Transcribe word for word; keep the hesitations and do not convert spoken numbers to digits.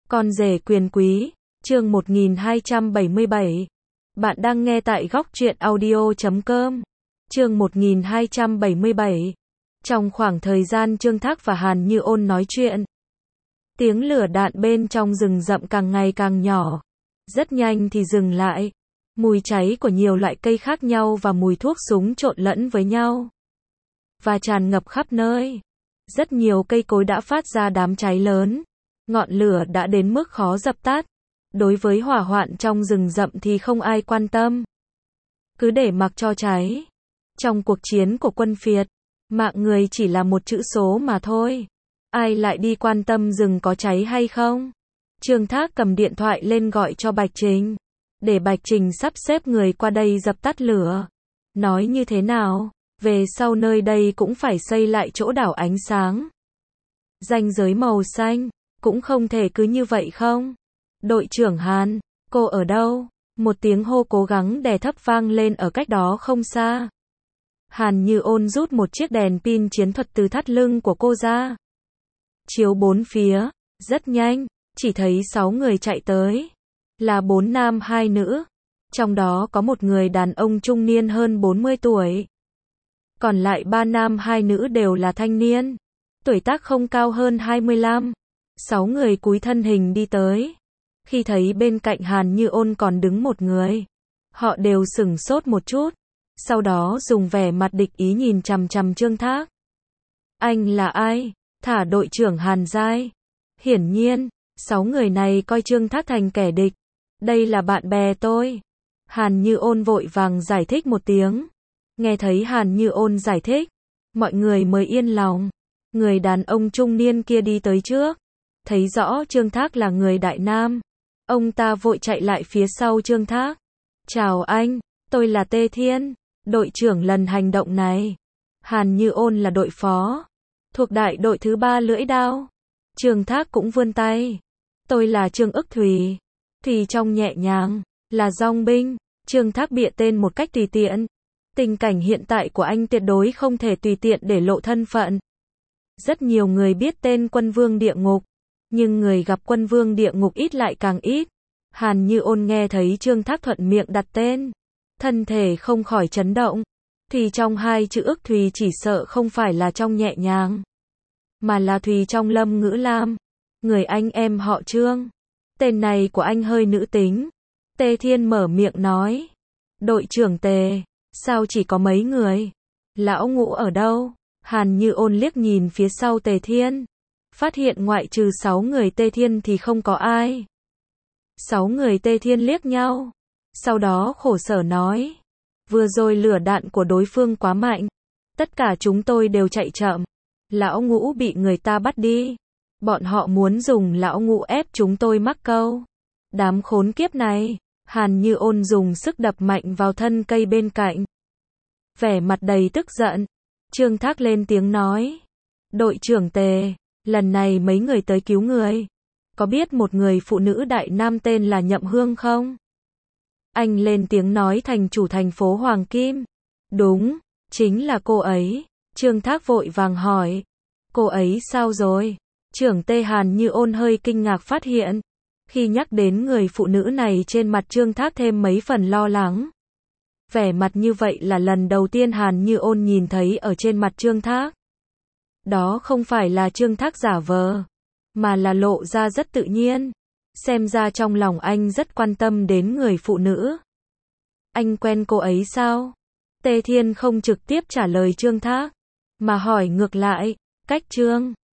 Con rể quyền quý, chương một nghìn hai trăm bảy mươi bảy. Bạn đang nghe tại góc truyện audio chấm com. Chương một nghìn hai trăm bảy mươi bảy. Trong khoảng thời gian Trương Thác và Hàn Như Ôn nói chuyện, tiếng lửa đạn bên trong rừng rậm càng ngày càng nhỏ. Rất nhanh thì dừng lại. Mùi cháy của nhiều loại cây khác nhau và mùi thuốc súng trộn lẫn với nhau và tràn ngập khắp nơi. Rất nhiều cây cối đã phát ra đám cháy lớn. Ngọn lửa đã đến mức khó dập tắt. Đối với hỏa hoạn trong rừng rậm thì không ai quan tâm. Cứ để mặc cho cháy. Trong cuộc chiến của quân phiệt, mạng người chỉ là một chữ số mà thôi. Ai lại đi quan tâm rừng có cháy hay không? Trương Thác cầm điện thoại lên gọi cho Bạch Trình. Để Bạch Trình sắp xếp người qua đây dập tắt lửa. Nói như thế nào? Về sau nơi đây cũng phải xây lại chỗ đảo ánh sáng. Ranh giới màu xanh. Cũng không thể cứ như vậy không? Đội trưởng Hàn, cô ở đâu? Một tiếng hô cố gắng đè thấp vang lên ở cách đó không xa. Hàn Như Ôn rút một chiếc đèn pin chiến thuật từ thắt lưng của cô ra. Chiếu bốn phía, rất nhanh, chỉ thấy sáu người chạy tới. Là bốn nam hai nữ. Trong đó có một người đàn ông trung niên hơn bốn mươi tuổi. Còn lại ba nam hai nữ đều là thanh niên. Tuổi tác không cao hơn hai mươi lăm. Sáu người cúi thân hình đi tới. Khi thấy bên cạnh Hàn Như Ôn còn đứng một người, họ đều sửng sốt một chút. Sau đó dùng vẻ mặt địch ý nhìn chằm chằm Trương Thác. Anh là ai? Thả đội trưởng Hàn Giai. Hiển nhiên, sáu người này coi Trương Thác thành kẻ địch. Đây là bạn bè tôi. Hàn Như Ôn vội vàng giải thích một tiếng. Nghe thấy Hàn Như Ôn giải thích, mọi người mới yên lòng. Người đàn ông trung niên kia đi tới trước. Thấy rõ Trương Thác là người Đại Nam. Ông ta vội chạy lại phía sau Trương Thác. Chào anh, tôi là Tê Thiên, đội trưởng lần hành động này. Hàn Như Ôn là đội phó, thuộc đại đội thứ ba lưỡi đao. Trương Thác cũng vươn tay. Tôi là Trương Ức Thùy. Thùy trong nhẹ nhàng, là dong binh. Trương Thác bịa tên một cách tùy tiện. Tình cảnh hiện tại của anh tuyệt đối không thể tùy tiện để lộ thân phận. Rất nhiều người biết tên Quân Vương Địa Ngục. Nhưng người gặp Quân Vương Địa Ngục ít lại càng ít. Hàn Như Ôn nghe thấy Trương Thác thuận miệng đặt tên, thân thể không khỏi chấn động. Thì trong hai chữ Ức Thùy chỉ sợ không phải là trong nhẹ nhàng, mà là Thùy trong Lâm Ngữ Lam. Người anh em họ Trương. Tên này của anh hơi nữ tính. Tê Thiên mở miệng nói. Đội trưởng Tề, sao chỉ có mấy người? Lão Ngũ ở đâu? Hàn Như Ôn liếc nhìn phía sau Tề Thiên. Phát hiện ngoại trừ sáu người Tê Thiên thì không có ai. Sáu người Tê Thiên liếc nhau. Sau đó khổ sở nói. Vừa rồi lửa đạn của đối phương quá mạnh. Tất cả chúng tôi đều chạy chậm. Lão Ngũ bị người ta bắt đi. Bọn họ muốn dùng Lão Ngũ ép chúng tôi mắc câu. Đám khốn kiếp này. Hàn Như Ôn dùng sức đập mạnh vào thân cây bên cạnh. Vẻ mặt đầy tức giận. Trương Thác lên tiếng nói. Đội trưởng Tề, lần này mấy người tới cứu người. Có biết một người phụ nữ Đại Nam tên là Nhậm Hương không? Anh lên tiếng nói thành chủ thành phố Hoàng Kim. Đúng, chính là cô ấy. Trương Thác vội vàng hỏi. Cô ấy sao rồi? Trưởng Tê Hàn Như Ôn hơi kinh ngạc phát hiện. Khi nhắc đến người phụ nữ này trên mặt Trương Thác thêm mấy phần lo lắng. Vẻ mặt như vậy là lần đầu tiên Hàn Như Ôn nhìn thấy ở trên mặt Trương Thác. Đó không phải là Trương Thác giả vờ, mà là lộ ra rất tự nhiên. Xem ra trong lòng anh rất quan tâm đến người phụ nữ. Anh quen cô ấy sao? Tê Thiên không trực tiếp trả lời Trương Thác, mà hỏi ngược lại. Cách Trương